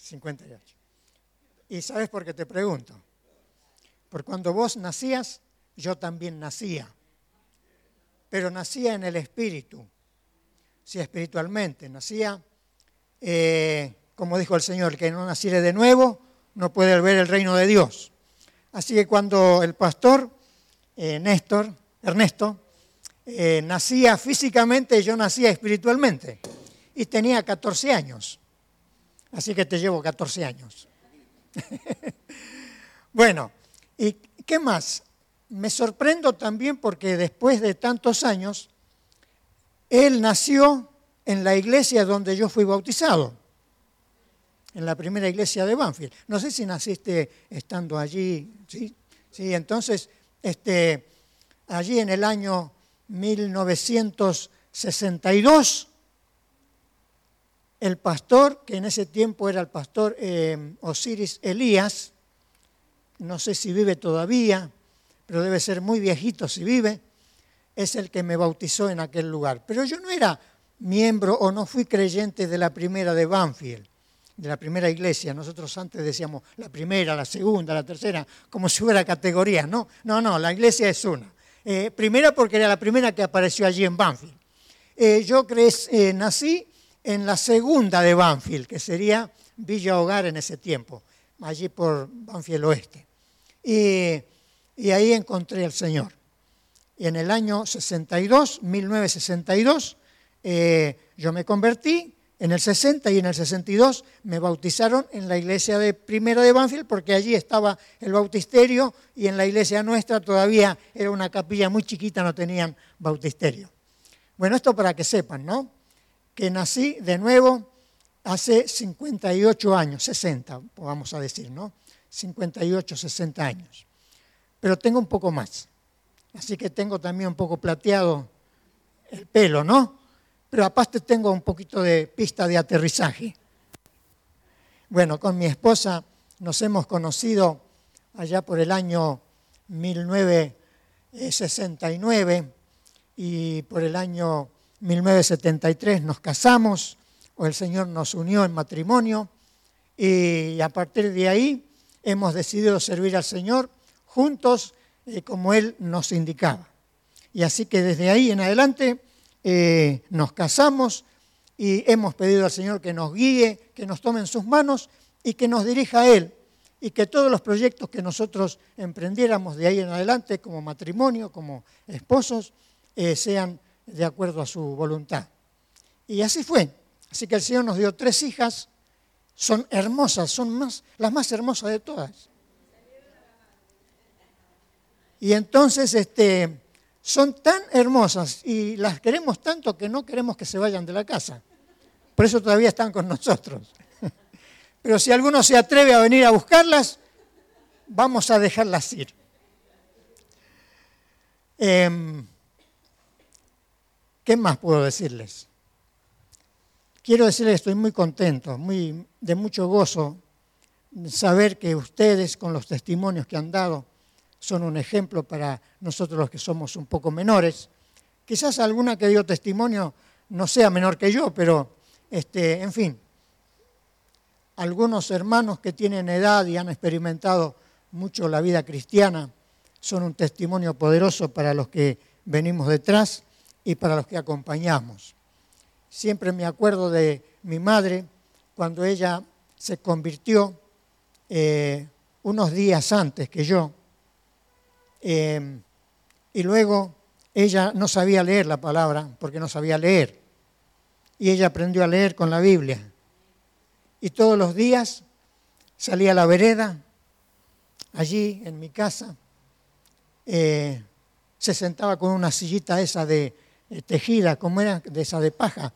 58. ¿Y sabes por qué te pregunto? Porque cuando vos nacías, yo también nacía. Pero nacía en el espíritu. Sí, espiritualmente. Nacía, como dijo el Señor, el que no naciere de nuevo no puede ver el reino de Dios. Así que cuando el pastor Ernesto, nacía físicamente, yo nacía espiritualmente. Y tenía 14 años. Así que te llevo 14 años. Bueno, ¿y qué más? Me sorprendo también porque después de tantos años, él nació en la iglesia donde yo fui bautizado, en la primera iglesia de Banfield. No sé si naciste estando allí, ¿sí? Sí, entonces, allí en el año 1962, el pastor, que en ese tiempo era el pastor Osiris Elías, no sé si vive todavía, pero debe ser muy viejito si vive, es el que me bautizó en aquel lugar. Pero yo no era miembro o no fui creyente de la primera de Banfield, de la primera iglesia. Nosotros antes decíamos la primera, la segunda, la tercera, como si hubiera categorías, ¿no? No, la iglesia es una. Primera porque era la primera que apareció allí en Banfield. Yo nací en la segunda de Banfield, que sería Villa Hogar en ese tiempo, allí por Banfield Oeste. Y ahí encontré al Señor. Y en el año 1962, yo me convertí, en el 60 y en el 62 me bautizaron en la iglesia de primera de Banfield, porque allí estaba el bautisterio y en la iglesia nuestra todavía era una capilla muy chiquita, no tenían bautisterio. Bueno, esto para que sepan, ¿no? Que nací de nuevo hace 58 años, 60, vamos a decir, ¿no? 58, 60 años. Pero tengo un poco más. Así que tengo también un poco plateado el pelo, ¿no? Pero aparte tengo un poquito de pista de aterrizaje. Bueno, con mi esposa nos hemos conocido allá por el año 1969 y por el año 1973 nos casamos, o el Señor nos unió en matrimonio, y a partir de ahí hemos decidido servir al Señor juntos como Él nos indicaba. Y así que desde ahí en adelante nos casamos y hemos pedido al Señor que nos guíe, que nos tome en sus manos y que nos dirija a Él. Y que todos los proyectos que nosotros emprendiéramos de ahí en adelante como matrimonio, como esposos, sean de acuerdo a su voluntad. Y así fue. Así que el Señor nos dio 3 hijas, son hermosas, son las más hermosas de todas. Y entonces son tan hermosas y las queremos tanto que no queremos que se vayan de la casa. Por eso todavía están con nosotros. Pero si alguno se atreve a venir a buscarlas, vamos a dejarlas ir. ¿Qué más puedo decirles? Quiero decirles que estoy muy contento, de mucho gozo, saber que ustedes, con los testimonios que han dado, son un ejemplo para nosotros los que somos un poco menores. Quizás alguna que dio testimonio no sea menor que yo, pero en fin, algunos hermanos que tienen edad y han experimentado mucho la vida cristiana son un testimonio poderoso para los que venimos detrás y para los que acompañamos. Siempre me acuerdo de mi madre cuando ella se convirtió unos días antes que yo. Y luego ella no sabía leer la palabra porque no sabía leer. Y ella aprendió a leer con la Biblia. Y todos los días salía a la vereda, allí en mi casa, se sentaba con una sillita esa de tejida, como era, de esa de paja,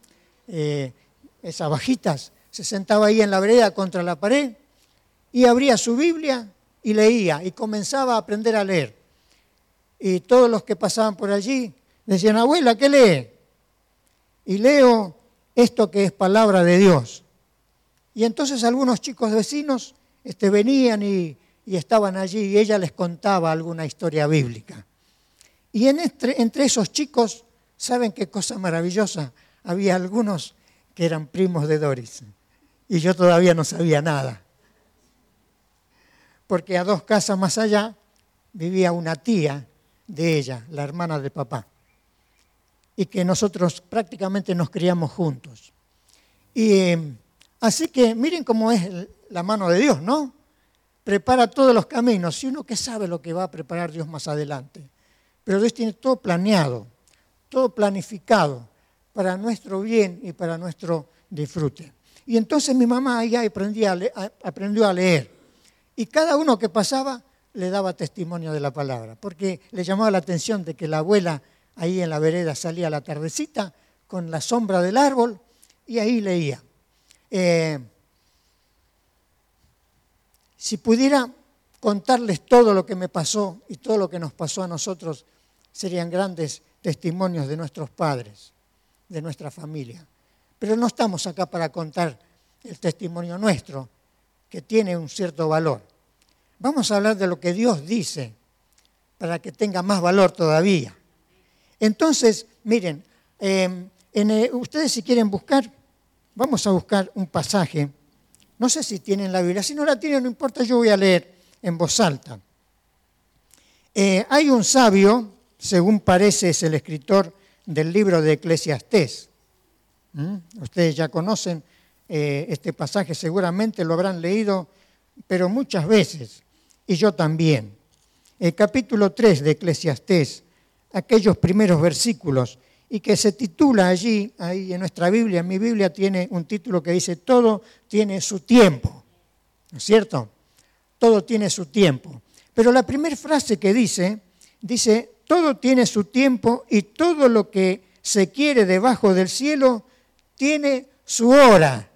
esas bajitas, se sentaba ahí en la vereda contra la pared y abría su Biblia y leía y comenzaba a aprender a leer. Y todos los que pasaban por allí decían, abuela, ¿qué lee? Y leo esto que es palabra de Dios. Y entonces algunos chicos vecinos venían y estaban allí y ella les contaba alguna historia bíblica. Y entre esos chicos, ¿saben qué cosa maravillosa? Había algunos que eran primos de Doris. y yo todavía no sabía nada. Porque a 2 casas más allá vivía una tía de ella, la hermana de papá, y que nosotros prácticamente nos criamos juntos. Y así que miren cómo es la mano de Dios, ¿no? Prepara todos los caminos, y uno que sabe lo que va a preparar Dios más adelante. Pero Dios tiene todo planeado, todo planificado para nuestro bien y para nuestro disfrute. Y entonces mi mamá ya aprendió a leer. Y cada uno que pasaba le daba testimonio de la palabra, porque le llamaba la atención de que la abuela ahí en la vereda salía a la tardecita con la sombra del árbol y ahí leía. Si pudiera contarles todo lo que me pasó y todo lo que nos pasó a nosotros, serían grandes testimonios de nuestros padres, de nuestra familia. Pero no estamos acá para contar el testimonio nuestro, que tiene un cierto valor. Vamos a hablar de lo que Dios dice, para que tenga más valor todavía. Entonces, miren, ustedes si quieren buscar, vamos a buscar un pasaje. No sé si tienen la Biblia, si no la tienen no importa, yo voy a leer en voz alta. Hay un sabio, según parece es el escritor del libro de Eclesiastés. Ustedes ya conocen este pasaje, seguramente lo habrán leído, pero muchas veces, y yo también. El capítulo 3 de Eclesiastés, aquellos primeros versículos, y que se titula allí, ahí en nuestra Biblia, en mi Biblia tiene un título que dice, todo tiene su tiempo, ¿no es cierto? Todo tiene su tiempo. Pero la primera frase que dice, todo tiene su tiempo y todo lo que se quiere debajo del cielo tiene su hora.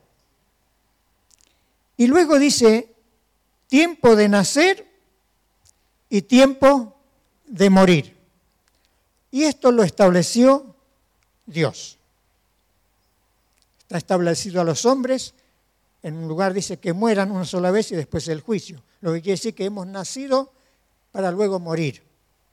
Y luego dice, tiempo de nacer y tiempo de morir. Y esto lo estableció Dios. Está establecido a los hombres. En un lugar dice que mueran una sola vez y después el juicio. Lo que quiere decir que hemos nacido para luego morir.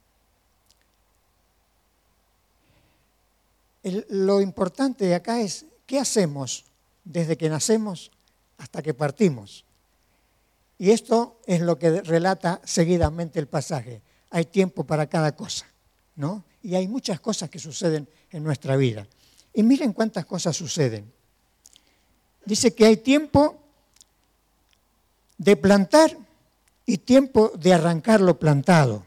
Lo importante de acá es, ¿qué hacemos desde que nacemos hasta que partimos? Y esto es lo que relata seguidamente el pasaje. Hay tiempo para cada cosa, ¿no? Y hay muchas cosas que suceden en nuestra vida. Y miren cuántas cosas suceden. Dice que hay tiempo de plantar y tiempo de arrancar lo plantado.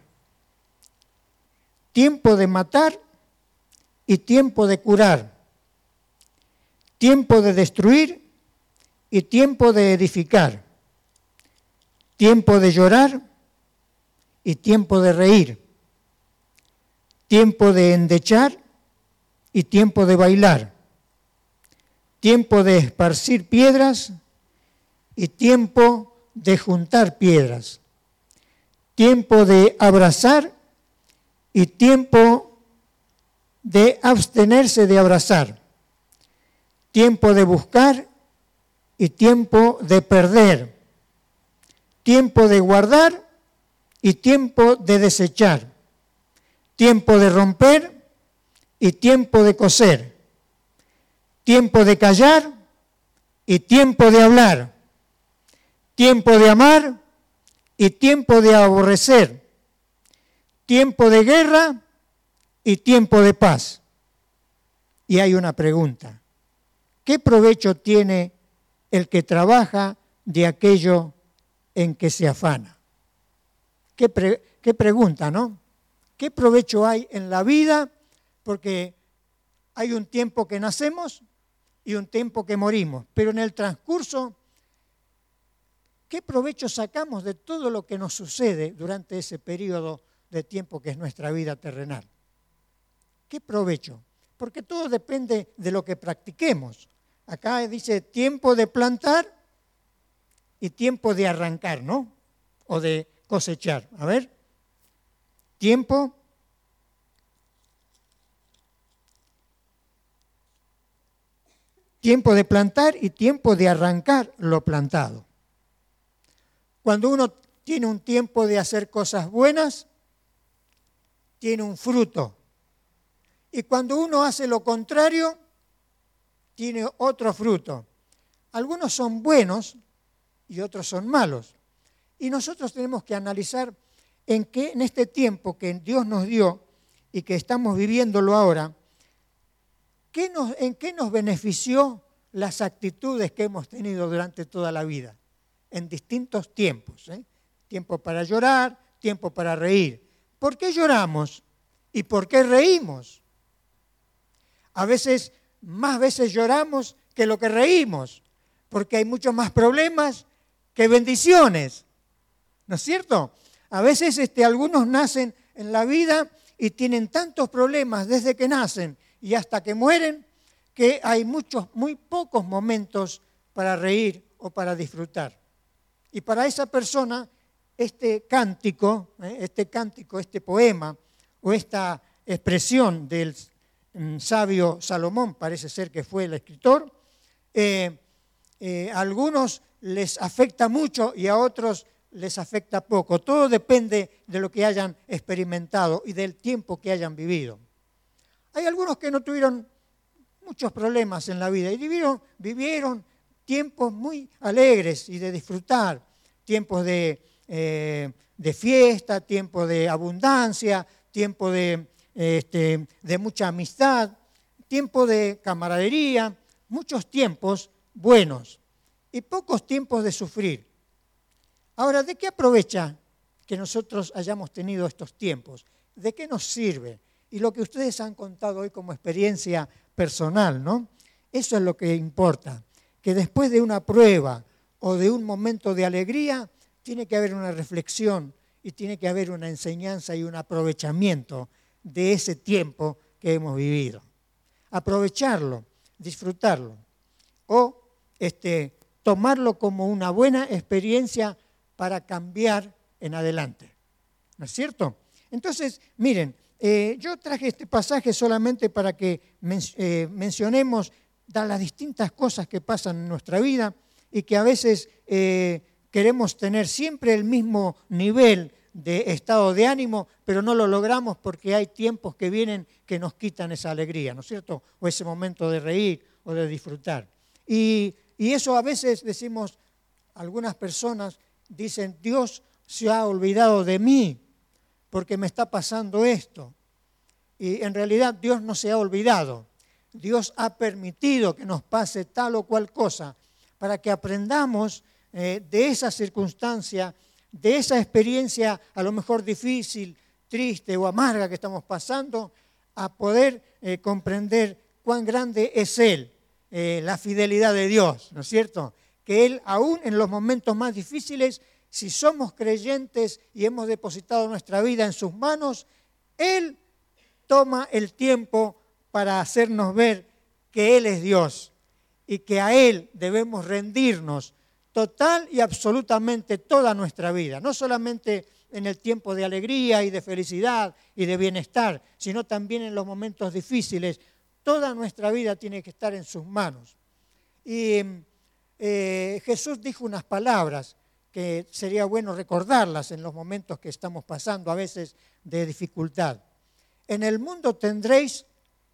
Tiempo de matar y tiempo de curar. Tiempo de destruir y tiempo de edificar. Tiempo de llorar y tiempo de reír. Tiempo de endechar y tiempo de bailar. Tiempo de esparcir piedras y tiempo de juntar piedras. Tiempo de abrazar y tiempo de abstenerse de abrazar. Tiempo de buscar y tiempo de perder. Tiempo de guardar y tiempo de desechar. Tiempo de romper y tiempo de coser. Tiempo de callar y tiempo de hablar. Tiempo de amar y tiempo de aborrecer. Tiempo de guerra y tiempo de paz. Y hay una pregunta. ¿Qué provecho tiene el que trabaja de aquello en que se afana? ¿Qué pregunta, no? ¿Qué provecho hay en la vida? Porque hay un tiempo que nacemos y un tiempo que morimos. Pero en el transcurso, ¿qué provecho sacamos de todo lo que nos sucede durante ese periodo de tiempo que es nuestra vida terrenal? ¿Qué provecho? Porque todo depende de lo que practiquemos. Acá dice tiempo de plantar y tiempo de arrancar, ¿no? O de cosechar. A ver. Tiempo de plantar y tiempo de arrancar lo plantado. Cuando uno tiene un tiempo de hacer cosas buenas, tiene un fruto. Y cuando uno hace lo contrario, tiene otro fruto. algunos son buenos y otros son malos. Y nosotros tenemos que analizar en este tiempo que Dios nos dio y que estamos viviéndolo ahora, ¿en qué nos benefició las actitudes que hemos tenido durante toda la vida? En distintos tiempos. Tiempo para llorar, tiempo para reír. ¿Por qué lloramos y por qué reímos? A veces, más veces lloramos que lo que reímos, porque hay muchos más problemas que bendiciones. ¿No es cierto? A veces algunos nacen en la vida y tienen tantos problemas desde que nacen y hasta que mueren, que hay muy pocos momentos para reír o para disfrutar. Y para esa persona, este cántico, este poema o esta expresión del sabio Salomón, parece ser que fue el escritor, a algunos les afecta mucho y a otros les afecta poco. Todo depende de lo que hayan experimentado y del tiempo que hayan vivido. Hay algunos que no tuvieron muchos problemas en la vida y vivieron tiempos muy alegres y de disfrutar, tiempos de fiesta, tiempos de abundancia, tiempos de mucha amistad, tiempos de camaradería, muchos tiempos buenos y pocos tiempos de sufrir. Ahora, ¿de qué aprovecha que nosotros hayamos tenido estos tiempos? ¿De qué nos sirve? Y lo que ustedes han contado hoy como experiencia personal, ¿no? Eso es lo que importa, que después de una prueba o de un momento de alegría, tiene que haber una reflexión y tiene que haber una enseñanza y un aprovechamiento de ese tiempo que hemos vivido. Aprovecharlo, disfrutarlo o tomarlo como una buena experiencia para cambiar en adelante. ¿No es cierto? Entonces, miren, yo traje este pasaje solamente para que mencionemos las distintas cosas que pasan en nuestra vida y que a veces queremos tener siempre el mismo nivel de estado de ánimo, pero no lo logramos porque hay tiempos que vienen que nos quitan esa alegría, ¿no es cierto? O ese momento de reír o de disfrutar. Y eso a veces decimos, algunas personas dicen, Dios se ha olvidado de mí porque me está pasando esto. Y en realidad Dios no se ha olvidado. Dios ha permitido que nos pase tal o cual cosa para que aprendamos de esa circunstancia, de esa experiencia a lo mejor difícil, triste o amarga que estamos pasando, a poder comprender cuán grande es Él, la fidelidad de Dios, ¿no es cierto? Que Él, aún en los momentos más difíciles, si somos creyentes y hemos depositado nuestra vida en sus manos, Él toma el tiempo para hacernos ver que Él es Dios y que a Él debemos rendirnos total y absolutamente toda nuestra vida, no solamente en el tiempo de alegría y de felicidad y de bienestar, sino también en los momentos difíciles. Toda nuestra vida tiene que estar en sus manos. Y Jesús dijo unas palabras que sería bueno recordarlas en los momentos que estamos pasando a veces de dificultad. En el mundo tendréis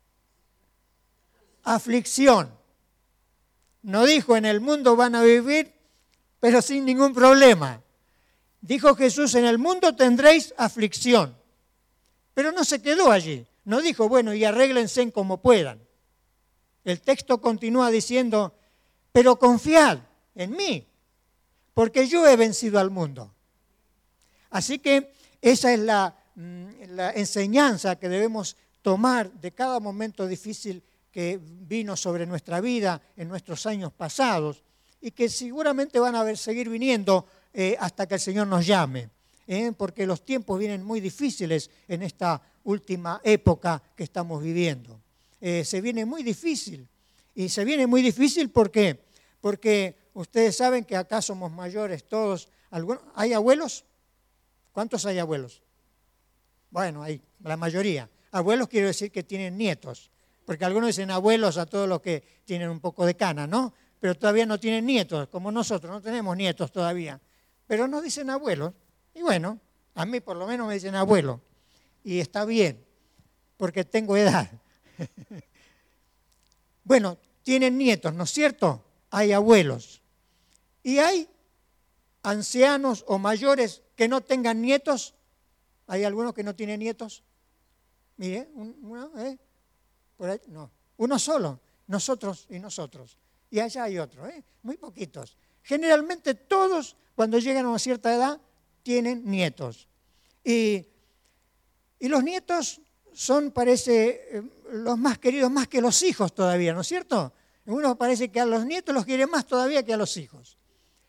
aflicción. No dijo en el mundo van a vivir, pero sin ningún problema. Dijo Jesús, en el mundo tendréis aflicción. Pero no se quedó allí. No dijo, bueno, y arréglense como puedan. El texto continúa diciendo, pero confiad en mí, porque yo he vencido al mundo. Así que esa es la enseñanza que debemos tomar de cada momento difícil que vino sobre nuestra vida en nuestros años pasados y que seguramente van a seguir viniendo hasta que el Señor nos llame, porque los tiempos vienen muy difíciles en esta última época que estamos viviendo. Se viene muy difícil. Y se viene muy difícil, ¿por qué? Porque ustedes saben que acá somos mayores todos. ¿Hay abuelos? ¿Cuántos hay abuelos? Bueno, hay la mayoría. Abuelos quiero decir que tienen nietos, porque algunos dicen abuelos a todos los que tienen un poco de cana, ¿no? Pero todavía no tienen nietos, como nosotros, no tenemos nietos todavía. Pero nos dicen abuelos, y bueno, a mí por lo menos me dicen abuelo, y está bien, porque tengo edad. Bueno, tienen nietos, ¿no es cierto? hay abuelos. Y hay ancianos o mayores que no tengan nietos. ¿Hay algunos que no tienen nietos? Mire, uno, por ahí, no, uno solo, nosotros y nosotros. Y allá hay otro, muy poquitos. Generalmente todos, cuando llegan a una cierta edad, tienen nietos. Y los nietos son, parece, los más queridos, más que los hijos todavía, ¿no es cierto? Uno parece que a los nietos los quiere más todavía que a los hijos.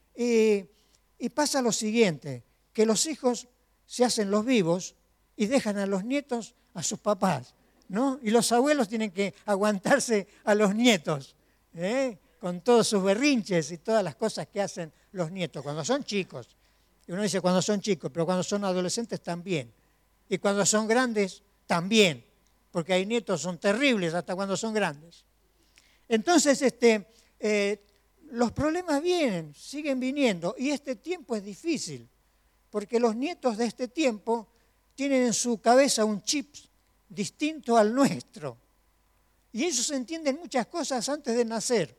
Y pasa lo siguiente, que los hijos se hacen los vivos y dejan a los nietos a sus papás, ¿no? Y los abuelos tienen que aguantarse a los nietos, con todos sus berrinches y todas las cosas que hacen los nietos cuando son chicos. Y uno dice cuando son chicos, pero cuando son adolescentes también. Y cuando son grandes también, porque hay nietos que son terribles hasta cuando son grandes. Entonces, los problemas vienen, siguen viniendo, y este tiempo es difícil, porque los nietos de este tiempo tienen en su cabeza un chip distinto al nuestro. Y ellos entienden muchas cosas antes de nacer.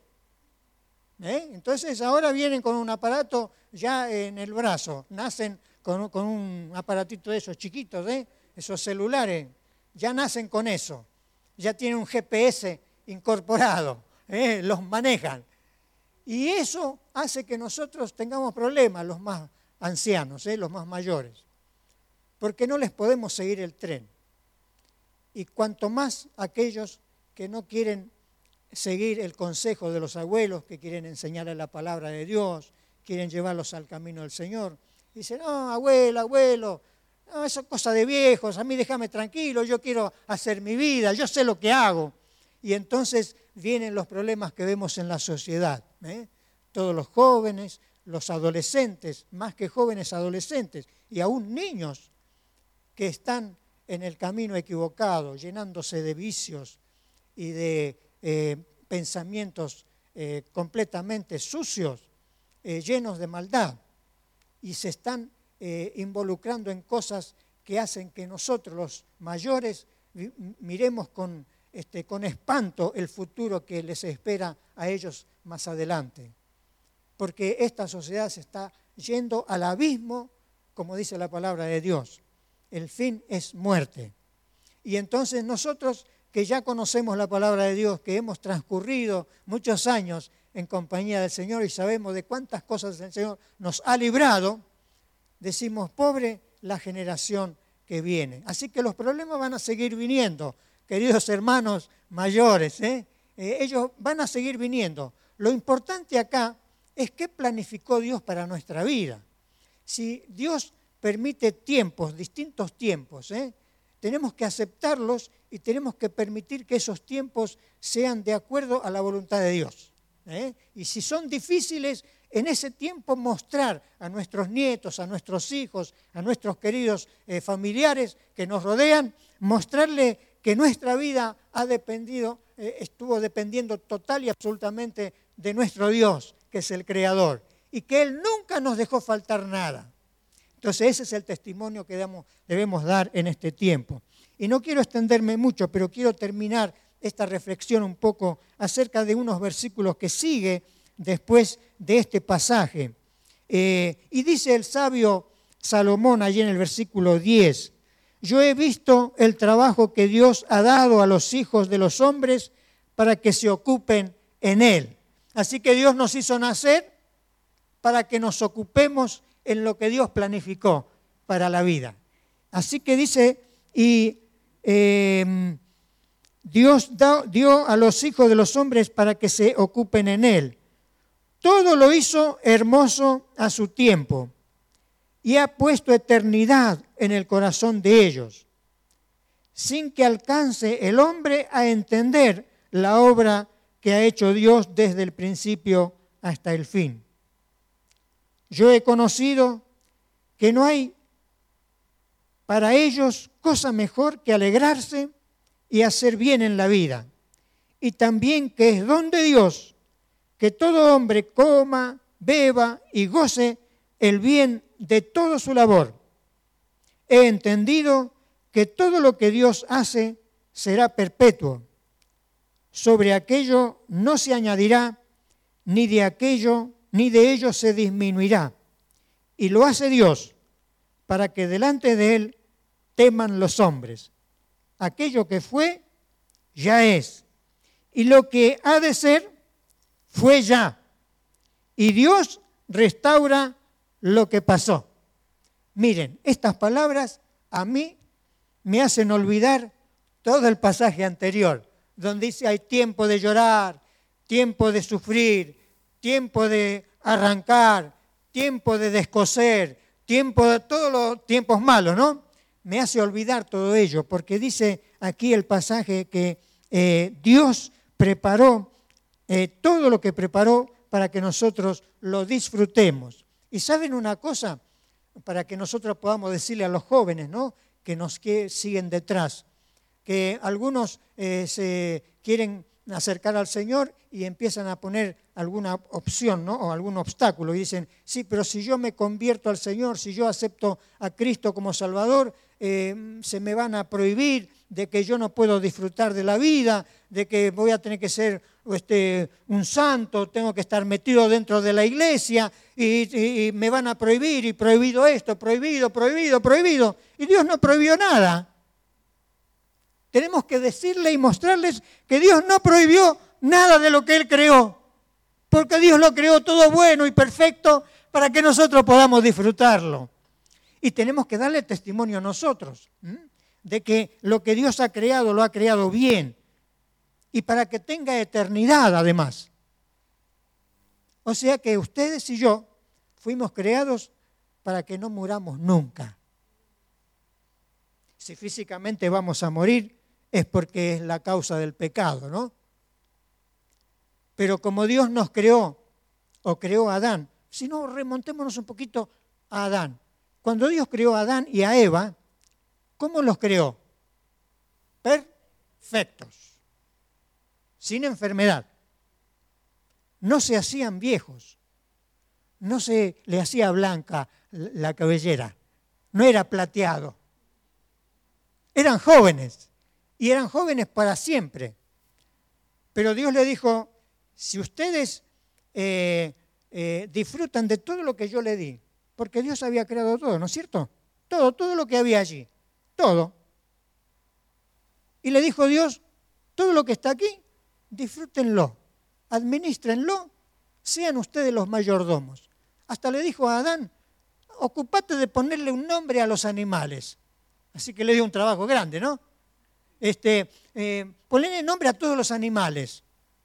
Entonces ahora vienen con un aparato ya en el brazo, nacen con un aparatito de esos chiquitos, esos celulares, ya nacen con eso, ya tienen un GPS incorporado, los manejan. Y eso hace que nosotros tengamos problemas, los más ancianos, los más mayores, porque no les podemos seguir el tren. Y cuanto más aquellos que no quieren seguir el consejo de los abuelos, que quieren enseñarles la palabra de Dios, quieren llevarlos al camino del Señor. Dicen, no, abuelo, no, eso es cosa de viejos, a mí déjame tranquilo, yo quiero hacer mi vida, yo sé lo que hago. Y entonces vienen los problemas que vemos en la sociedad. Todos los jóvenes, los adolescentes, más que jóvenes adolescentes, y aún niños que están en el camino equivocado, llenándose de vicios y de pensamientos completamente sucios, llenos de maldad, y se están involucrando en cosas que hacen que nosotros, los mayores, miremos con espanto el futuro que les espera a ellos más adelante. Porque esta sociedad se está yendo al abismo, como dice la palabra de Dios. El fin es muerte. Y entonces nosotros, que ya conocemos la palabra de Dios, que hemos transcurrido muchos años en compañía del Señor y sabemos de cuántas cosas el Señor nos ha librado, decimos, pobre la generación que viene. Así que los problemas van a seguir viniendo, queridos hermanos mayores, ellos van a seguir viniendo. Lo importante acá es qué planificó Dios para nuestra vida. Si Dios permite tiempos, distintos tiempos, tenemos que aceptarlos y tenemos que permitir que esos tiempos sean de acuerdo a la voluntad de Dios. Y si son difíciles, en ese tiempo mostrar a nuestros nietos, a nuestros hijos, a nuestros queridos familiares que nos rodean, mostrarle que nuestra vida estuvo dependiendo total y absolutamente de nuestro Dios, que es el Creador, y que Él nunca nos dejó faltar nada. Entonces ese es el testimonio que debemos dar en este tiempo. Y no quiero extenderme mucho, pero quiero terminar esta reflexión un poco acerca de unos versículos que sigue después de este pasaje. Y dice el sabio Salomón allí en el versículo 10, yo he visto el trabajo que Dios ha dado a los hijos de los hombres para que se ocupen en él. Así que Dios nos hizo nacer para que nos ocupemos en lo que Dios planificó para la vida. Así que dice, Dios dio a los hijos de los hombres para que se ocupen en él. Todo lo hizo hermoso a su tiempo y ha puesto eternidad en el corazón de ellos, sin que alcance el hombre a entender la obra que ha hecho Dios desde el principio hasta el fin. Yo he conocido que no hay para ellos cosa mejor que alegrarse y hacer bien en la vida, y también que es don de Dios que todo hombre coma, beba y goce el bien de toda su labor. He entendido que todo lo que Dios hace será perpetuo. Sobre aquello no se añadirá ni de aquello, ni de ello se disminuirá. Y lo hace Dios para que delante de Él teman los hombres. Aquello que fue, ya es. Y lo que ha de ser, fue ya. Y Dios restaura lo que pasó. Miren, estas palabras a mí me hacen olvidar todo el pasaje anterior, donde dice hay tiempo de llorar, tiempo de sufrir, tiempo de arrancar, tiempo de descoser, tiempo de todos los tiempos malos, ¿no? Me hace olvidar todo ello, porque dice aquí el pasaje que Dios preparó todo lo que preparó para que nosotros lo disfrutemos. Y ¿saben una cosa? Para que nosotros podamos decirle a los jóvenes, ¿no?, que siguen detrás, que algunos se quieren acercar al Señor y empiezan a poner alguna opción, ¿no?, o algún obstáculo, y dicen, sí, pero si yo me convierto al Señor, si yo acepto a Cristo como Salvador, se me van a prohibir, de que yo no puedo disfrutar de la vida, de que voy a tener que ser un santo, tengo que estar metido dentro de la iglesia y me van a prohibir, y prohibido esto, prohibido. Y Dios no prohibió nada. Tenemos que decirle y mostrarles que Dios no prohibió nada de lo que Él creó, porque Dios lo creó todo bueno y perfecto para que nosotros podamos disfrutarlo. Y tenemos que darle testimonio a nosotros de que lo que Dios ha creado lo ha creado bien y para que tenga eternidad además. O sea que ustedes y yo fuimos creados para que no muramos nunca. Si físicamente vamos a morir es porque es la causa del pecado, ¿no? Pero como Dios nos creó, o creó a Adán, si no, remontémonos un poquito a Adán. Cuando Dios creó a Adán y a Eva, ¿cómo los creó? Perfectos, sin enfermedad. No se hacían viejos, no se le hacía blanca la cabellera, no era plateado. Eran jóvenes, y eran jóvenes para siempre. Pero Dios le dijo, si ustedes disfrutan de todo lo que yo le di, porque Dios había creado todo, ¿no es cierto? Todo lo que había allí, todo. Y le dijo Dios, todo lo que está aquí, disfrútenlo, administrenlo, sean ustedes los mayordomos. Hasta le dijo a Adán, ocupate de ponerle un nombre a los animales. Así que le dio un trabajo grande, ¿no? Ponerle nombre a todos los animales.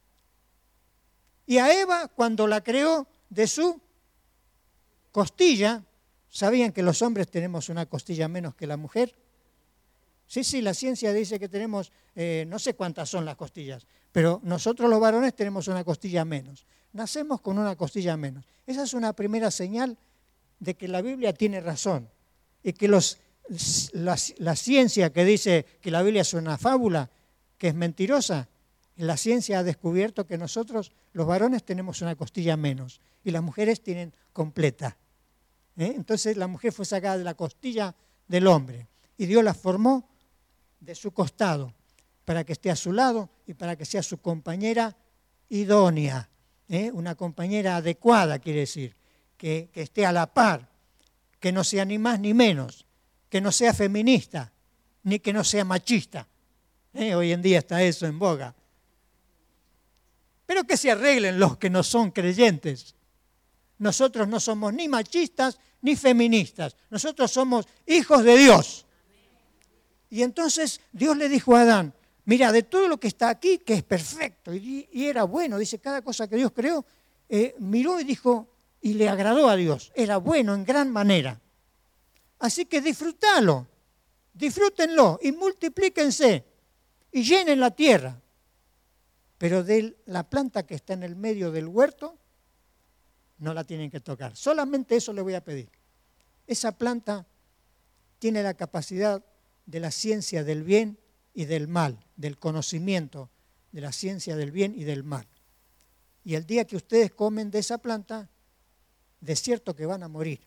Y a Eva, cuando la creó de su costilla, ¿sabían que los hombres tenemos una costilla menos que la mujer? Sí, la ciencia dice que tenemos, no sé cuántas son las costillas, pero nosotros los varones tenemos una costilla menos. Nacemos con una costilla menos. Esa es una primera señal de que la Biblia tiene razón y que la ciencia que dice que la Biblia es una fábula, que es mentirosa, la ciencia ha descubierto que nosotros, los varones, tenemos una costilla menos y las mujeres tienen completa. Entonces la mujer fue sacada de la costilla del hombre y Dios la formó de su costado para que esté a su lado y para que sea su compañera idónea, una compañera adecuada, quiere decir, que esté a la par, que no sea ni más ni menos, que no sea feminista, ni que no sea machista. Hoy en día está eso en boga. Pero que se arreglen los que no son creyentes. Nosotros no somos ni machistas ni feministas. Nosotros somos hijos de Dios. Y entonces Dios le dijo a Adán, mira, de todo lo que está aquí, que es perfecto, y era bueno, dice, cada cosa que Dios creó, miró y dijo, y le agradó a Dios, era bueno en gran manera. Así que disfrútalo, disfrútenlo y multiplíquense y llenen la tierra. Pero de la planta que está en el medio del huerto, no la tienen que tocar. Solamente eso le voy a pedir. Esa planta tiene la capacidad de la ciencia del bien y del mal, del conocimiento de la ciencia del bien y del mal. Y el día que ustedes comen de esa planta, de cierto que van a morir.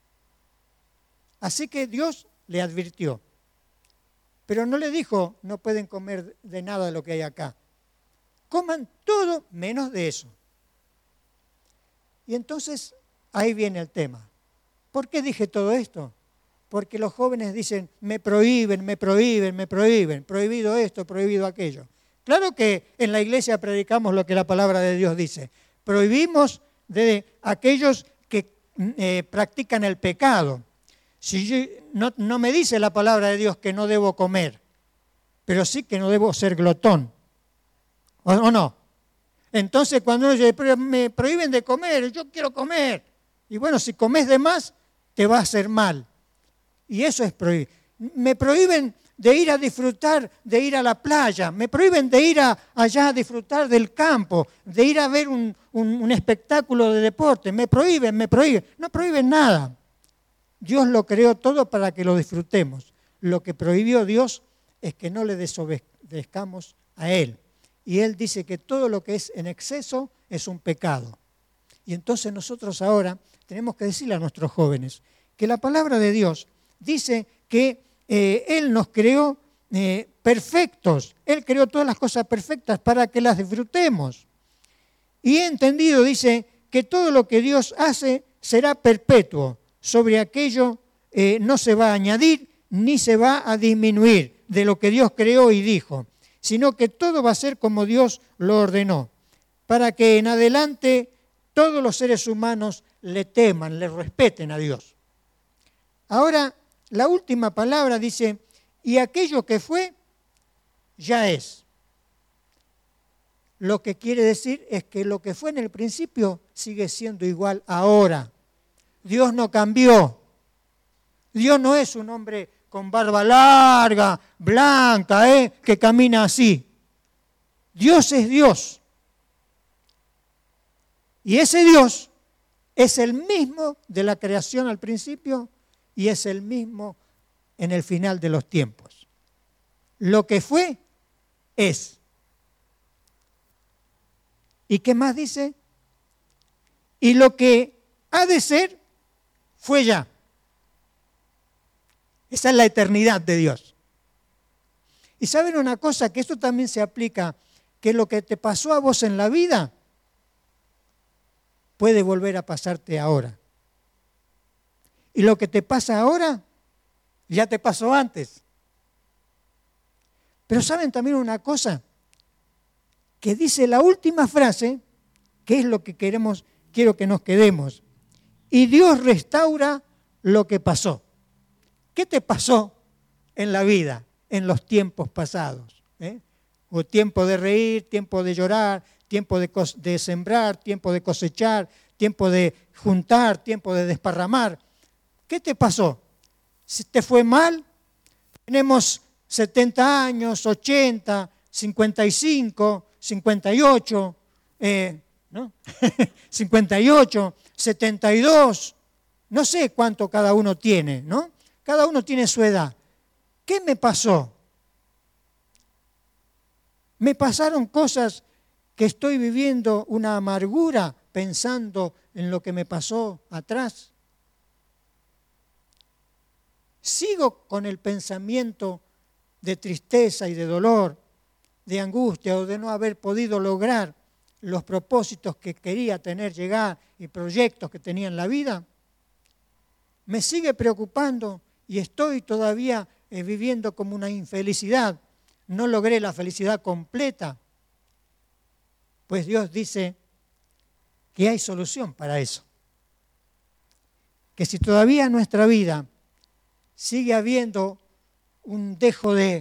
Así que Dios le advirtió. Pero no le dijo, no pueden comer de nada de lo que hay acá. Coman todo menos de eso. Y entonces ahí viene el tema. ¿Por qué dije todo esto? Porque los jóvenes dicen, me prohíben, me prohíben, me prohíben, prohibido esto, prohibido aquello. Claro que en la iglesia predicamos lo que la palabra de Dios dice. Prohibimos de aquellos que practican el pecado. No me dice la palabra de Dios que no debo comer, pero sí que no debo ser glotón. ¿O no? Entonces cuando uno dice, me prohíben de comer, yo quiero comer. Y bueno, si comes de más, te va a hacer mal. Y eso es prohibir. Me prohíben de ir a disfrutar, de ir a la playa. Me prohíben de ir allá a disfrutar del campo, de ir a ver un espectáculo de deporte. Me prohíben, me prohíben. No prohíben nada. Dios lo creó todo para que lo disfrutemos. Lo que prohibió Dios es que no le desobedezcamos a Él. Y Él dice que todo lo que es en exceso es un pecado. Y entonces nosotros ahora tenemos que decirle a nuestros jóvenes que la palabra de Dios dice que Él nos creó perfectos. Él creó todas las cosas perfectas para que las disfrutemos. Y he entendido, dice, que todo lo que Dios hace será perpetuo. Sobre aquello no se va a añadir ni se va a disminuir de lo que Dios creó y dijo, sino que todo va a ser como Dios lo ordenó, para que en adelante todos los seres humanos le teman, le respeten a Dios. Ahora, la última palabra dice, y aquello que fue, ya es. Lo que quiere decir es que lo que fue en el principio sigue siendo igual ahora. Dios no cambió. Dios no es un hombre con barba larga, blanca, que camina así. Dios es Dios. Y ese Dios es el mismo de la creación al principio y es el mismo en el final de los tiempos. Lo que fue, es. ¿Y qué más dice? Y lo que ha de ser, fue ya. Esa es la eternidad de Dios. Y saben una cosa, que esto también se aplica, que lo que te pasó a vos en la vida puede volver a pasarte ahora. Y lo que te pasa ahora, ya te pasó antes. Pero saben también una cosa, que dice la última frase, que es lo que quiero que nos quedemos. Y Dios restaura lo que pasó. ¿Qué te pasó en la vida, en los tiempos pasados? O tiempo de reír, tiempo de llorar, tiempo de sembrar, tiempo de cosechar, tiempo de juntar, tiempo de desparramar. ¿Qué te pasó? Si te fue mal, tenemos 70 años, 80, 55, 58, ¿no? 58, 72, no sé cuánto cada uno tiene, ¿no? Cada uno tiene su edad. ¿Qué me pasó? Me pasaron cosas que estoy viviendo una amargura pensando en lo que me pasó atrás. Sigo con el pensamiento de tristeza y de dolor, de angustia o de no haber podido lograr los propósitos que quería tener, llegar y proyectos que tenía en la vida. Me sigue preocupando y estoy todavía viviendo como una infelicidad. No logré la felicidad completa. Pues Dios dice que hay solución para eso. Que si todavía en nuestra vida sigue habiendo un dejo de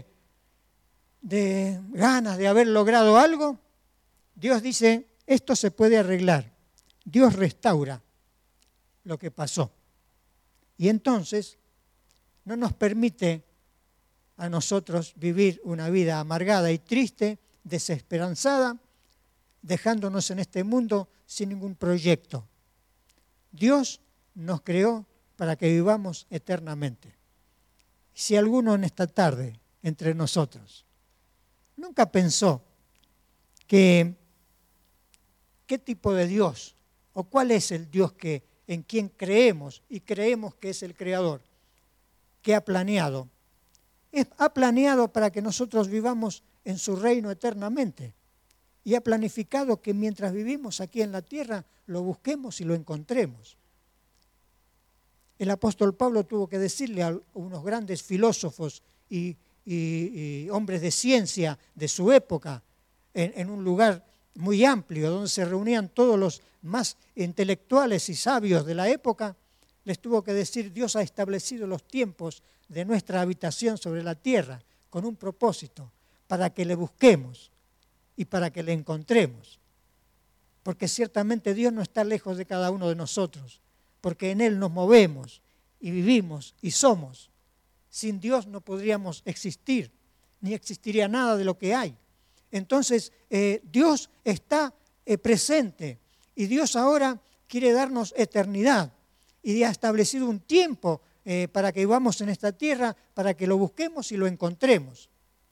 ganas de haber logrado algo, Dios dice, esto se puede arreglar. Dios restaura lo que pasó. Y entonces no nos permite a nosotros vivir una vida amargada y triste, desesperanzada, dejándonos en este mundo sin ningún proyecto. Dios nos creó para que vivamos eternamente. Si alguno en esta tarde, entre nosotros, nunca pensó qué tipo de Dios o cuál es el Dios en quien creemos y creemos que es el Creador, que ha planeado para que nosotros vivamos en su reino eternamente. y ha planificado que mientras vivimos aquí en la tierra, lo busquemos y lo encontremos. El apóstol Pablo tuvo que decirle a unos grandes filósofos y hombres de ciencia de su época, en un lugar muy amplio, donde se reunían todos los más intelectuales y sabios de la época, les tuvo que decir: Dios ha establecido los tiempos de nuestra habitación sobre la tierra con un propósito, para que le busquemos y para que le encontremos. Porque ciertamente Dios no está lejos de cada uno de nosotros, porque en Él nos movemos y vivimos y somos. Sin Dios no podríamos existir, ni existiría nada de lo que hay. Entonces, Dios está presente y Dios ahora quiere darnos eternidad y ha establecido un tiempo para que vivamos en esta tierra, para que lo busquemos y lo encontremos.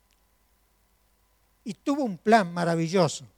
Y tuvo un plan maravilloso,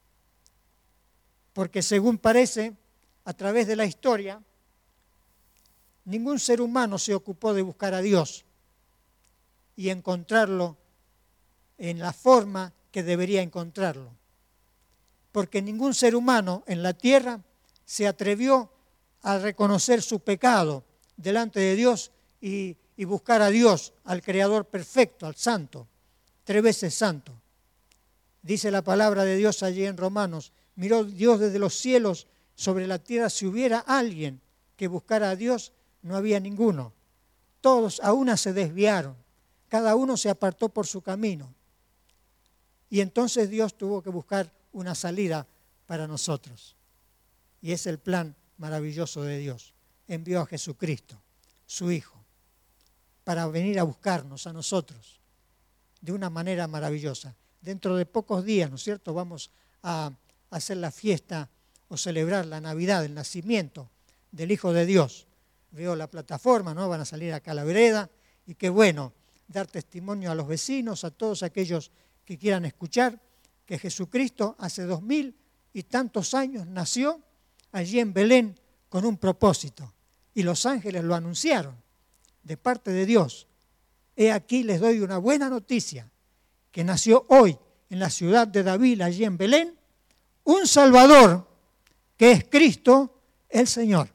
porque según parece, a través de la historia, ningún ser humano se ocupó de buscar a Dios y encontrarlo en la forma que debería encontrarlo. Porque ningún ser humano en la tierra se atrevió a reconocer su pecado delante de Dios y buscar a Dios, al Creador perfecto, al Santo, 3 veces Santo. Dice la palabra de Dios allí en Romanos: miró Dios desde los cielos sobre la tierra, si hubiera alguien que buscara a Dios, no había ninguno. Todos a una se desviaron, cada uno se apartó por su camino. Y entonces Dios tuvo que buscar una salida para nosotros. Y es el plan maravilloso de Dios. Envió a Jesucristo, su Hijo, para venir a buscarnos a nosotros de una manera maravillosa. Dentro de pocos días, ¿no es cierto?, vamos a hacer la fiesta o celebrar la Navidad, el nacimiento del Hijo de Dios. Veo la plataforma, ¿no? Van a salir acá a la vereda y qué bueno dar testimonio a los vecinos, a todos aquellos que quieran escuchar que Jesucristo hace 2000 y tantos años nació allí en Belén con un propósito. Y los ángeles lo anunciaron de parte de Dios. He aquí les doy una buena noticia, que nació hoy en la ciudad de David, allí en Belén, un Salvador que es Cristo el Señor.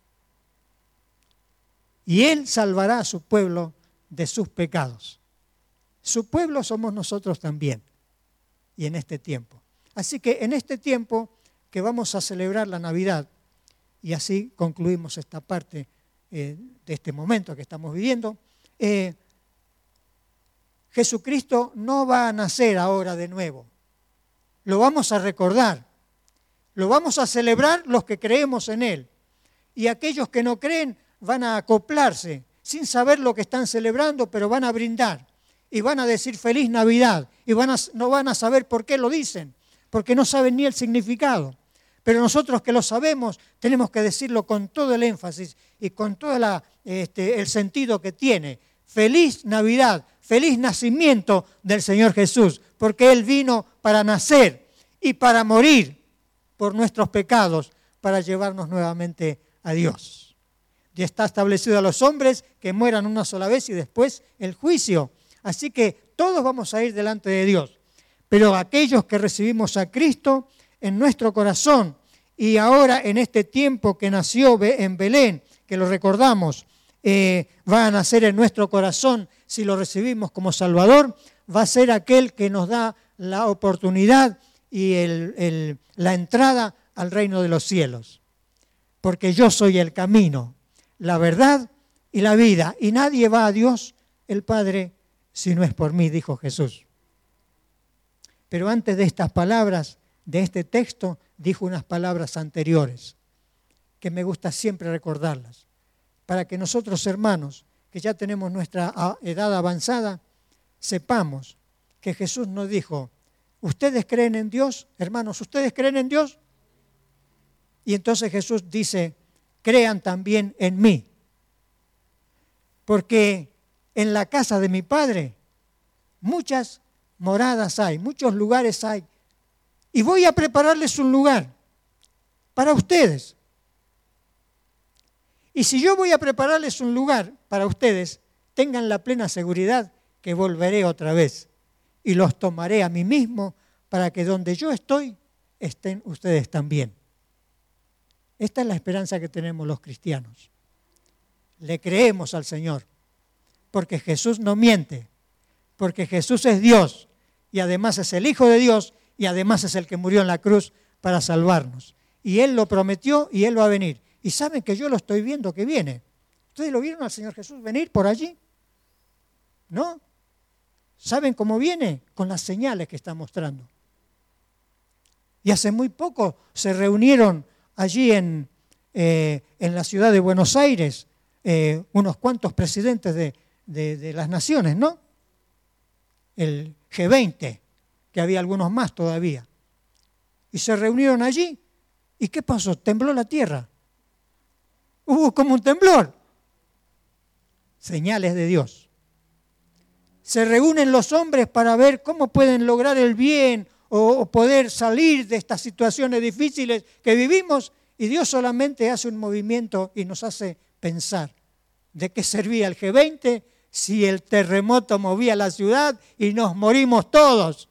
Y Él salvará a su pueblo de sus pecados. Su pueblo somos nosotros también, y en este tiempo. Así que en este tiempo que vamos a celebrar la Navidad, y así concluimos esta parte de este momento que estamos viviendo, Jesucristo no va a nacer ahora de nuevo. Lo vamos a recordar. Lo vamos a celebrar los que creemos en Él. Y aquellos que no creen van a acoplarse sin saber lo que están celebrando, pero van a brindar. Y van a decir Feliz Navidad. Y no van a saber por qué lo dicen, porque no saben ni el significado. Pero nosotros que lo sabemos, tenemos que decirlo con todo el énfasis y con todo el sentido que tiene. Feliz Navidad, feliz nacimiento del Señor Jesús, porque Él vino para nacer y para morir por nuestros pecados, para llevarnos nuevamente a Dios. Ya está establecido a los hombres que mueran una sola vez y después el juicio. Así que todos vamos a ir delante de Dios. Pero aquellos que recibimos a Cristo en nuestro corazón y ahora en este tiempo que nació en Belén, que lo recordamos, va a nacer en nuestro corazón si lo recibimos como Salvador, va a ser aquel que nos da la oportunidad y la entrada al reino de los cielos. Porque yo soy el camino, la verdad y la vida, y nadie va a Dios el Padre si no es por mí, dijo Jesús. Pero antes de estas palabras, de este texto, dijo unas palabras anteriores, que me gusta siempre recordarlas, para que nosotros, hermanos, que ya tenemos nuestra edad avanzada, sepamos que Jesús nos dijo: ¿ustedes creen en Dios? Hermanos, ¿ustedes creen en Dios? Y entonces Jesús dice: crean también en mí, porque en la casa de mi Padre muchas moradas hay, muchos lugares hay, y voy a prepararles un lugar para ustedes. Y si yo voy a prepararles un lugar para ustedes, tengan la plena seguridad que volveré otra vez y los tomaré a mí mismo para que donde yo estoy, estén ustedes también. Esta es la esperanza que tenemos los cristianos. Le creemos al Señor, porque Jesús no miente, porque Jesús es Dios, y además es el Hijo de Dios, y además es el que murió en la cruz para salvarnos. Y Él lo prometió y Él va a venir. Y saben que yo lo estoy viendo que viene. ¿Ustedes lo vieron al Señor Jesús venir por allí? ¿No? ¿Saben cómo viene? Con las señales que está mostrando. Y hace muy poco se reunieron allí en la ciudad de Buenos Aires unos cuantos presidentes de las naciones, ¿no? El G20, que había algunos más todavía. Y se reunieron allí. ¿Y qué pasó? Tembló la tierra. Hubo como un temblor. Señales de Dios. Se reúnen los hombres para ver cómo pueden lograr el bien o poder salir de estas situaciones difíciles que vivimos, y Dios solamente hace un movimiento y nos hace pensar de qué servía el G20 si el terremoto movía la ciudad y nos morimos todos.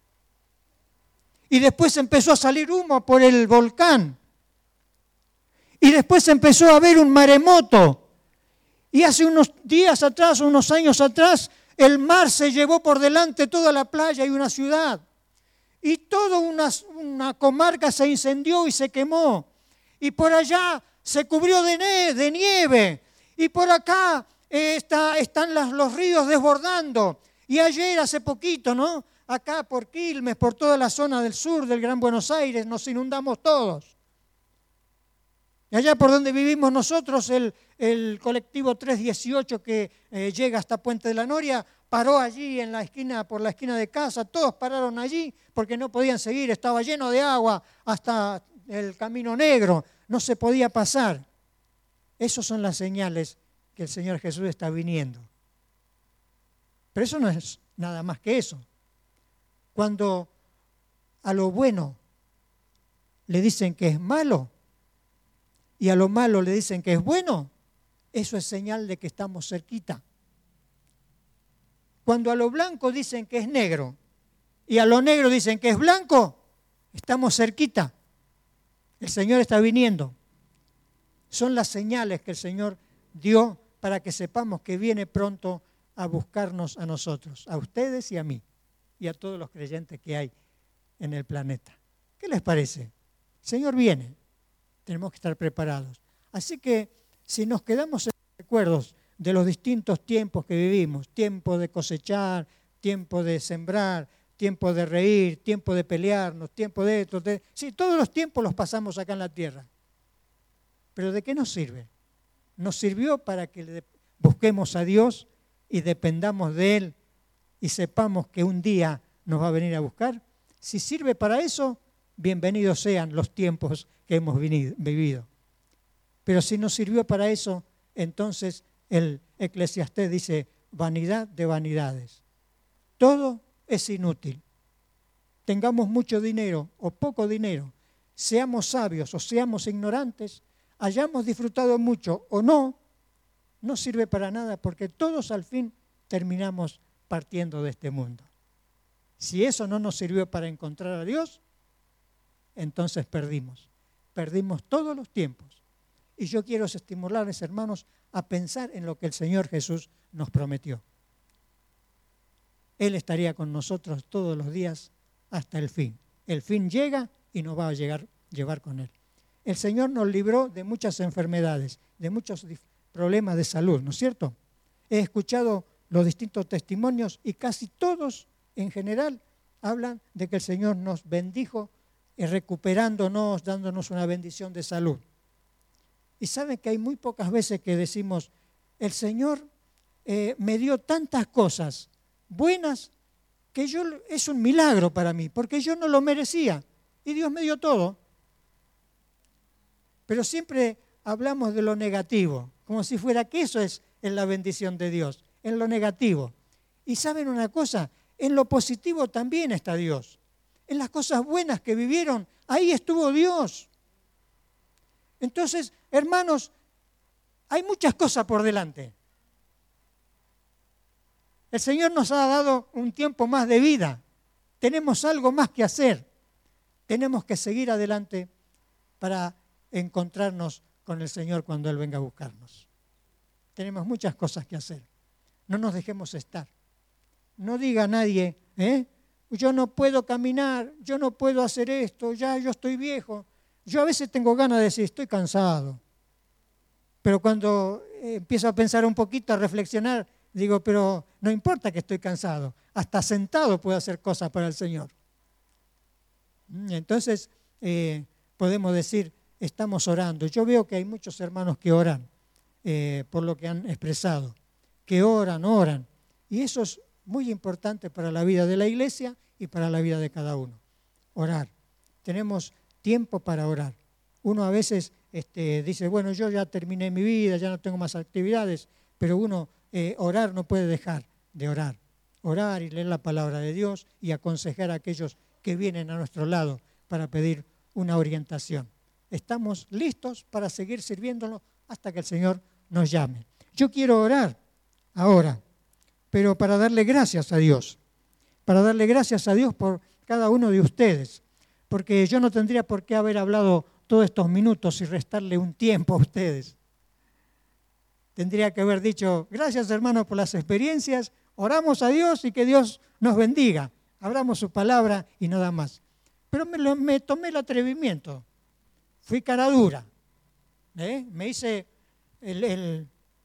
Y después empezó a salir humo por el volcán. Y después empezó a haber un maremoto. Y hace unos días atrás, unos años atrás, el mar se llevó por delante toda la playa y una ciudad. Y toda una comarca se incendió y se quemó. Y por allá se cubrió de nieve. Y por acá están los ríos desbordando. Y ayer, hace poquito, ¿no? Acá por Quilmes, por toda la zona del sur del Gran Buenos Aires, nos inundamos todos. Y allá por donde vivimos nosotros, el colectivo 318 que llega hasta Puente de la Noria, paró allí en la esquina, por la esquina de casa, todos pararon allí porque no podían seguir, estaba lleno de agua hasta el Camino Negro, no se podía pasar. Esas son las señales que el Señor Jesús está viniendo. Pero eso no es nada más que eso. Cuando a lo bueno le dicen que es malo y a lo malo le dicen que es bueno, eso es señal de que estamos cerquita. Cuando a lo blanco dicen que es negro y a lo negro dicen que es blanco, estamos cerquita. El Señor está viniendo. Son las señales que el Señor dio para que sepamos que viene pronto a buscarnos a nosotros, a ustedes y a mí, y a todos los creyentes que hay en el planeta. ¿Qué les parece? El Señor viene. Tenemos que estar preparados. Así que si nos quedamos en los recuerdos de los distintos tiempos que vivimos, tiempo de cosechar, tiempo de sembrar, tiempo de reír, tiempo de pelearnos, tiempo de esto, sí, todos los tiempos los pasamos acá en la tierra. ¿Pero de qué nos sirve? Nos sirvió para que busquemos a Dios y dependamos de Él y sepamos que un día nos va a venir a buscar. Si sirve para eso, bienvenidos sean los tiempos que hemos vivido. Pero si no sirvió para eso, entonces el Eclesiastés dice, vanidad de vanidades. Todo es inútil. Tengamos mucho dinero o poco dinero, seamos sabios o seamos ignorantes, hayamos disfrutado mucho o no, no sirve para nada porque todos al fin terminamos partiendo de este mundo. Si eso no nos sirvió para encontrar a Dios, entonces perdimos. Perdimos todos los tiempos. Y yo quiero estimularles, hermanos, a pensar en lo que el Señor Jesús nos prometió. Él estaría con nosotros todos los días hasta el fin. El fin llega y nos va a llevar con Él. El Señor nos libró de muchas enfermedades, de muchos problemas de salud, ¿no es cierto? He escuchado los distintos testimonios y casi todos en general hablan de que el Señor nos bendijo recuperándonos, dándonos una bendición de salud. Y saben que hay muy pocas veces que decimos, el Señor me dio tantas cosas buenas que es un milagro para mí, porque yo no lo merecía y Dios me dio todo. Pero siempre hablamos de lo negativo, como si fuera que eso es la bendición de Dios, en lo negativo. Y ¿saben una cosa? En lo positivo también está Dios. En las cosas buenas que vivieron, ahí estuvo Dios. Entonces, hermanos, hay muchas cosas por delante. El Señor nos ha dado un tiempo más de vida. tenemos algo más que hacer. Tenemos que seguir adelante para encontrarnos con el Señor cuando Él venga a buscarnos. Tenemos muchas cosas que hacer. No nos dejemos estar. No diga a nadie, yo no puedo caminar, yo no puedo hacer esto, ya yo estoy viejo. Yo a veces tengo ganas de decir, estoy cansado. Pero cuando empiezo a pensar un poquito, a reflexionar, digo, pero no importa que estoy cansado, hasta sentado puedo hacer cosas para el Señor. Entonces, podemos decir, estamos orando. Yo veo que hay muchos hermanos que oran por lo que han expresado, que oran. Y eso es muy importante para la vida de la iglesia y para la vida de cada uno. Orar. Tenemos tiempo para orar. Uno a veces dice, bueno, yo ya terminé mi vida, ya no tengo más actividades, pero uno orar no puede dejar de orar. Orar y leer la palabra de Dios y aconsejar a aquellos que vienen a nuestro lado para pedir una orientación. Estamos listos para seguir sirviéndolo hasta que el Señor nos llame. Yo quiero orar ahora, pero para darle gracias a Dios. Para darle gracias a Dios por cada uno de ustedes. Porque yo no tendría por qué haber hablado todos estos minutos y restarle un tiempo a ustedes. Tendría que haber dicho, gracias hermanos por las experiencias, oramos a Dios y que Dios nos bendiga. Abramos su palabra y nada más. Pero me tomé el atrevimiento. Fui cara dura. Me hice el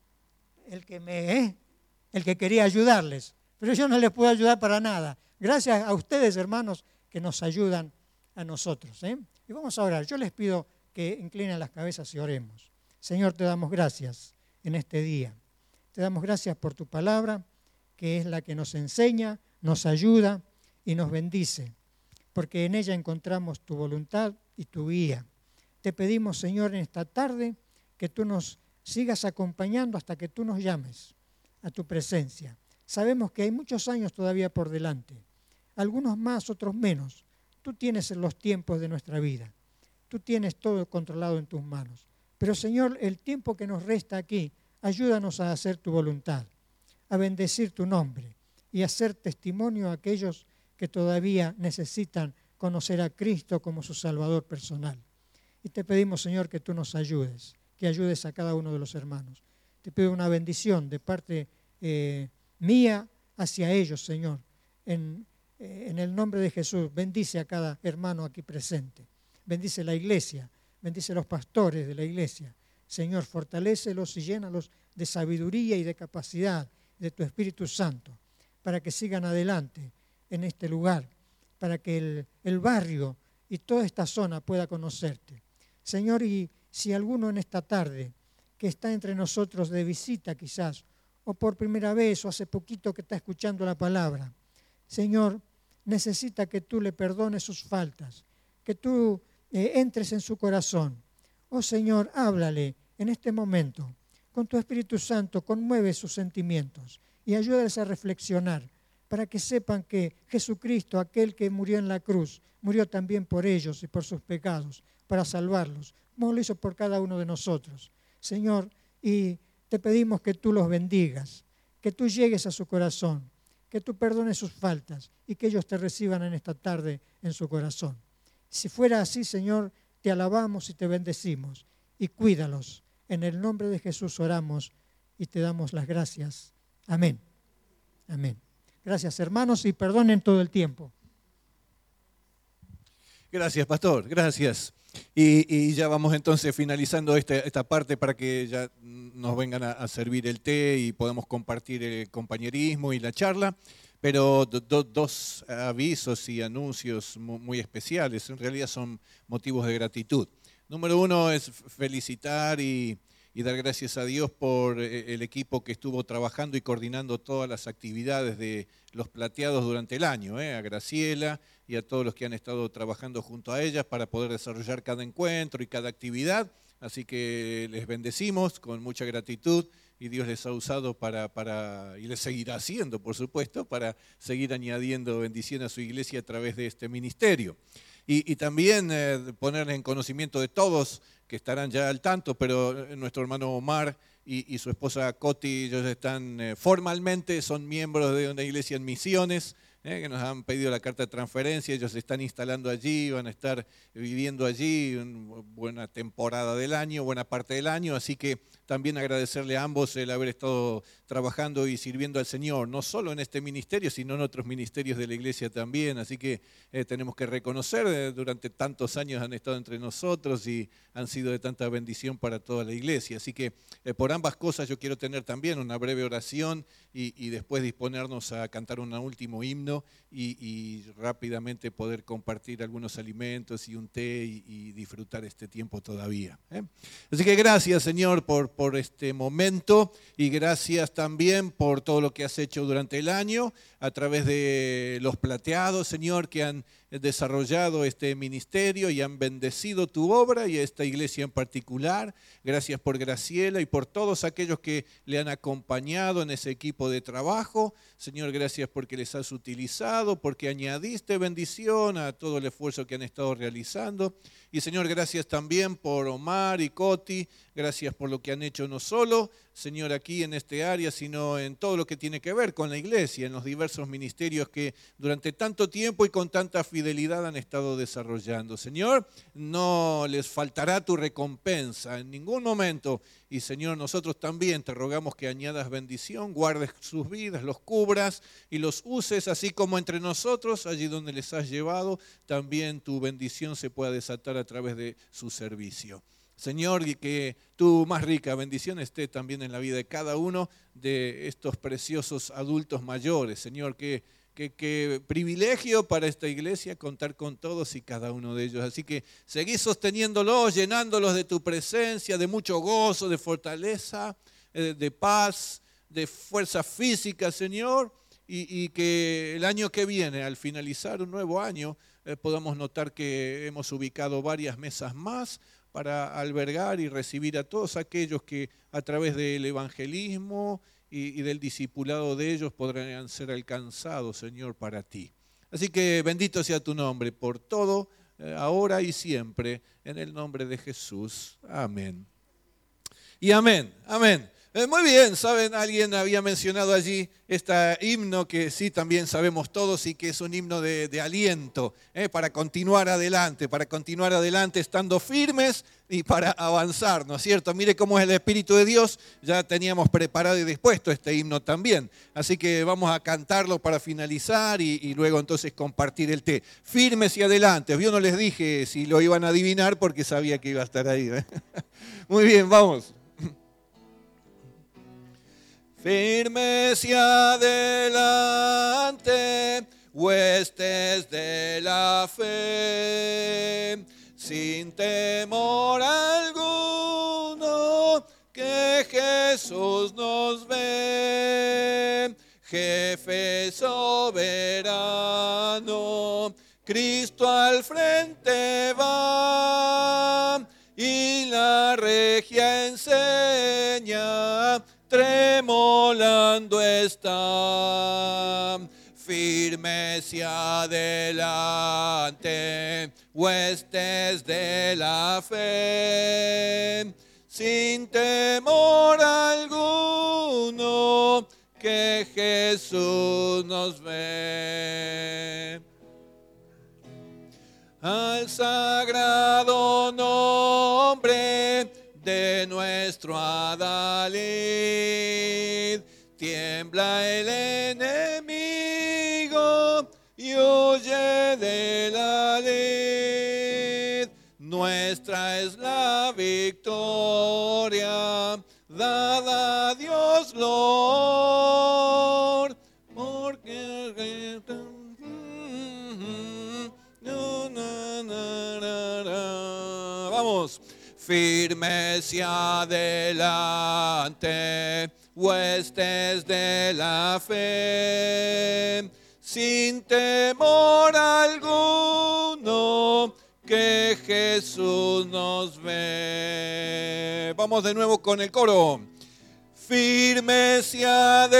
que quería ayudarles. Pero yo no les puedo ayudar para nada. Gracias a ustedes, hermanos, que nos ayudan a nosotros. Y vamos a orar. Yo les pido que inclinen las cabezas y oremos. Señor, te damos gracias en este día. Te damos gracias por tu palabra, que es la que nos enseña, nos ayuda y nos bendice, porque en ella encontramos tu voluntad y tu guía. Te pedimos, Señor, en esta tarde que tú nos sigas acompañando hasta que tú nos llames a tu presencia. Sabemos que hay muchos años todavía por delante, algunos más, otros menos. Tú tienes los tiempos de nuestra vida, tú tienes todo controlado en tus manos. Pero, Señor, el tiempo que nos resta aquí, ayúdanos a hacer tu voluntad, a bendecir tu nombre y a hacer testimonio a aquellos que todavía necesitan conocer a Cristo como su Salvador personal. Y te pedimos, Señor, que tú nos ayudes, que ayudes a cada uno de los hermanos. Te pido una bendición de parte mía hacia ellos, Señor. En el nombre de Jesús, bendice a cada hermano aquí presente. Bendice la iglesia, bendice a los pastores de la iglesia. Señor, fortalécelos y llénalos de sabiduría y de capacidad de tu Espíritu Santo para que sigan adelante en este lugar, para que el barrio y toda esta zona pueda conocerte. Señor, y si alguno en esta tarde que está entre nosotros de visita quizás, o por primera vez o hace poquito que está escuchando la palabra, Señor, necesita que tú le perdones sus faltas, que tú entres en su corazón. Oh Señor, háblale en este momento. Con tu Espíritu Santo conmueve sus sentimientos y ayúdales a reflexionar para que sepan que Jesucristo, aquel que murió en la cruz, murió también por ellos y por sus pecados, para salvarlos, como lo hizo por cada uno de nosotros. Señor, y te pedimos que tú los bendigas, que tú llegues a su corazón, que tú perdones sus faltas y que ellos te reciban en esta tarde en su corazón. Si fuera así, Señor, te alabamos y te bendecimos y cuídalos. En el nombre de Jesús oramos y te damos las gracias. Amén. Amén. Gracias, hermanos, y perdonen todo el tiempo. Gracias, pastor. Gracias. Y ya vamos entonces finalizando esta parte para que ya nos vengan a servir el té y podamos compartir el compañerismo y la charla. Pero dos avisos y anuncios muy especiales, en realidad son motivos de gratitud. Número uno es felicitar y dar gracias a Dios por el equipo que estuvo trabajando y coordinando todas las actividades de los plateados durante el año, a Graciela y a todos los que han estado trabajando junto a ellas para poder desarrollar cada encuentro y cada actividad. Así que les bendecimos con mucha gratitud y Dios les ha usado y les seguirá haciendo, por supuesto, para seguir añadiendo bendición a su iglesia a través de este ministerio. Y también poner en conocimiento de todos que estarán ya al tanto, pero nuestro hermano Omar y su esposa Coti, ellos están formalmente, son miembros de una iglesia en Misiones, que nos han pedido la carta de transferencia. Ellos se están instalando allí, van a estar viviendo allí una buena temporada del año, buena parte del año, así que también agradecerle a ambos el haber estado trabajando y sirviendo al Señor, no solo en este ministerio, sino en otros ministerios de la iglesia también, así que tenemos que reconocer, durante tantos años han estado entre nosotros y han sido de tanta bendición para toda la iglesia, así que por ambas cosas yo quiero tener también una breve oración y después disponernos a cantar un último himno y rápidamente poder compartir algunos alimentos y un té y disfrutar este tiempo todavía. Así que gracias, Señor, por este momento y gracias también por todo lo que has hecho durante el año a través de los plateados, Señor, que han desarrollado este ministerio y han bendecido tu obra y a esta iglesia en particular. Gracias por Graciela y por todos aquellos que le han acompañado en ese equipo de trabajo. Señor, gracias porque les has utilizado, porque añadiste bendición a todo el esfuerzo que han estado realizando. Y Señor, gracias también por Omar y Coti, gracias por lo que han hecho no solo, Señor, aquí en este área, sino en todo lo que tiene que ver con la iglesia, en los diversos ministerios que durante tanto tiempo y con tanta fidelidad han estado desarrollando. Señor, no les faltará tu recompensa en ningún momento. Y Señor, nosotros también te rogamos que añadas bendición, guardes sus vidas, los cubras y los uses, así como entre nosotros, allí donde les has llevado, también tu bendición se pueda desatar a través de su servicio. Señor, y que tu más rica bendición esté también en la vida de cada uno de estos preciosos adultos mayores. Señor, qué privilegio para esta iglesia contar con todos y cada uno de ellos. Así que seguí sosteniéndolos, llenándolos de tu presencia, de mucho gozo, de fortaleza, de paz, de fuerza física, Señor, y que el año que viene, al finalizar un nuevo año, podamos notar que hemos ubicado varias mesas más para albergar y recibir a todos aquellos que a través del evangelismo y del discipulado de ellos podrán ser alcanzados, Señor, para ti. Así que bendito sea tu nombre por todo, ahora y siempre, en el nombre de Jesús. Amén. Y amén, amén. Muy bien, saben, alguien había mencionado allí este himno que sí también sabemos todos y que es un himno de aliento, para continuar adelante estando firmes y para avanzar, ¿no es cierto? Mire cómo es el Espíritu de Dios, ya teníamos preparado y dispuesto este himno también, así que vamos a cantarlo para finalizar y luego entonces compartir el té. Firmes y adelante, yo no les dije si lo iban a adivinar porque sabía que iba a estar ahí. Muy bien, vamos. Firmes y adelante, huestes de la fe, sin temor alguno, que Jesús nos ve, jefe soberano, Cristo al frente va, y la regia enseña, tremolando está, firmes y adelante, huestes de la fe, sin temor alguno, que Jesús nos ve. Al sagrado nombre de nuestro adalid, tiembla el enemigo y huye de la lid. Nuestra es la victoria, dada a Dios Lord, porque vamos. Firmes y adelante, huestes de la fe, sin temor alguno, que Jesús nos ve. Vamos de nuevo con el coro. Firmes y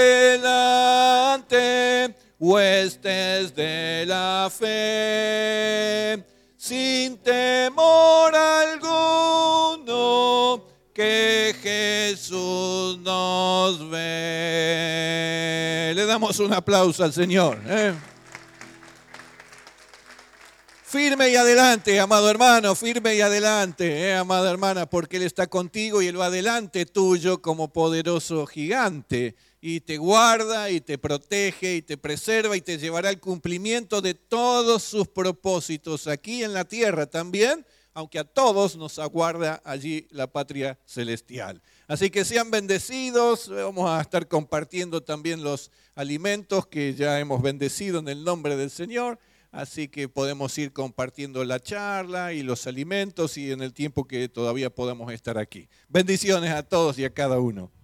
adelante, huestes de la fe, sin temor alguno, que Jesús nos ve. Le damos un aplauso al Señor. Firme y adelante, amado hermano, firme y adelante, amada hermana, porque Él está contigo y Él va adelante tuyo como poderoso gigante. Y te guarda y te protege y te preserva y te llevará al cumplimiento de todos sus propósitos aquí en la tierra también, aunque a todos nos aguarda allí la patria celestial. Así que sean bendecidos, vamos a estar compartiendo también los alimentos que ya hemos bendecido en el nombre del Señor. Así que podemos ir compartiendo la charla y los alimentos y en el tiempo que todavía podamos estar aquí. Bendiciones a todos y a cada uno.